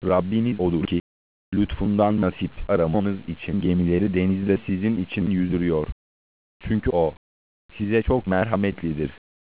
Rabbiniz odur ki, lütfundan nasip aramanız için gemileri denizde sizin için yüzdürüyor. Çünkü o, size çok merhametlidir.